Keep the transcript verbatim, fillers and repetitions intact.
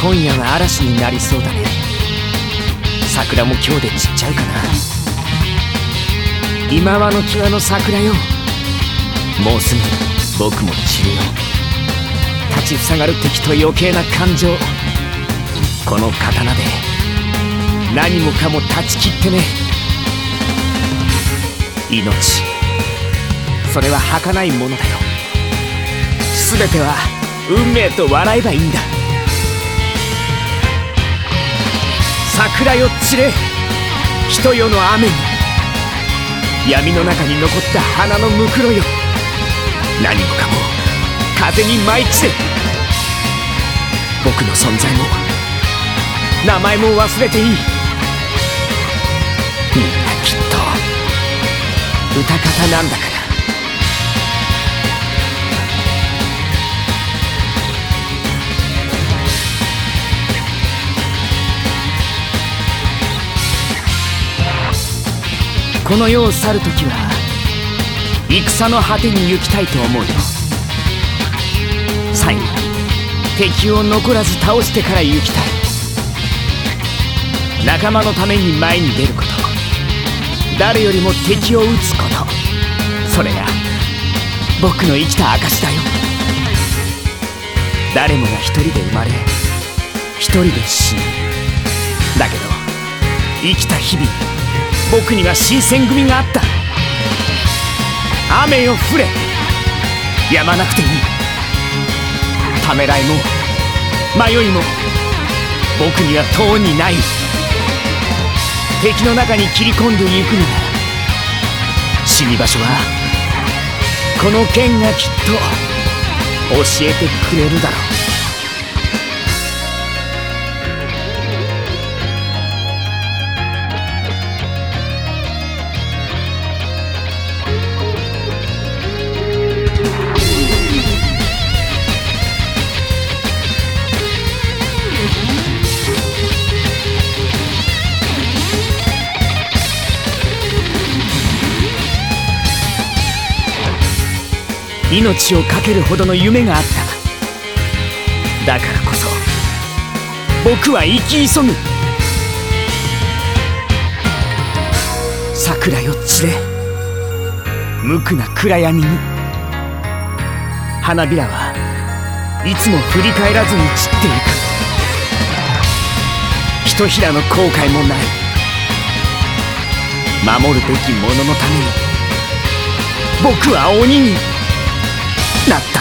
今夜は嵐になりそうだね。桜も今日で散っちゃうかな。今はの際の桜よ、もうすぐ僕も散るよ。立ちふさがる敵と余計な感情、この刀で何もかも断ち切ってね。命、それは儚いものだよ。全ては運命と笑えばいいんだ。桜よ散れ、ひと夜の雨に。闇の中に残った花のむくろよ、何もかも風に舞い散れ。僕の存在も名前も忘れていい。みんなきっと歌方なんだから。この世を去るときは戦の果てに行きたいと思うよ。最後に敵を残らず倒してから行きたい。仲間のために前に出ること、誰よりも敵を撃つこと、それが僕の生きた証だよ。誰もが一人で生まれ一人で死ぬ。だけど生きた日々、僕には新選組があった。雨よ降れ、止まなくていい。ためらいも迷いも僕にはとうにない。敵の中に切り込んでいくなら、死に場所はこの剣がきっと教えてくれるだろう。命を懸けるほどの夢があった。だからこそ僕は生き急ぐ。桜よ散れ、無垢な暗闇に。花びらはいつも振り返らずに散っていく。ひとひらの後悔もない。守るべき者のために僕は鬼になった。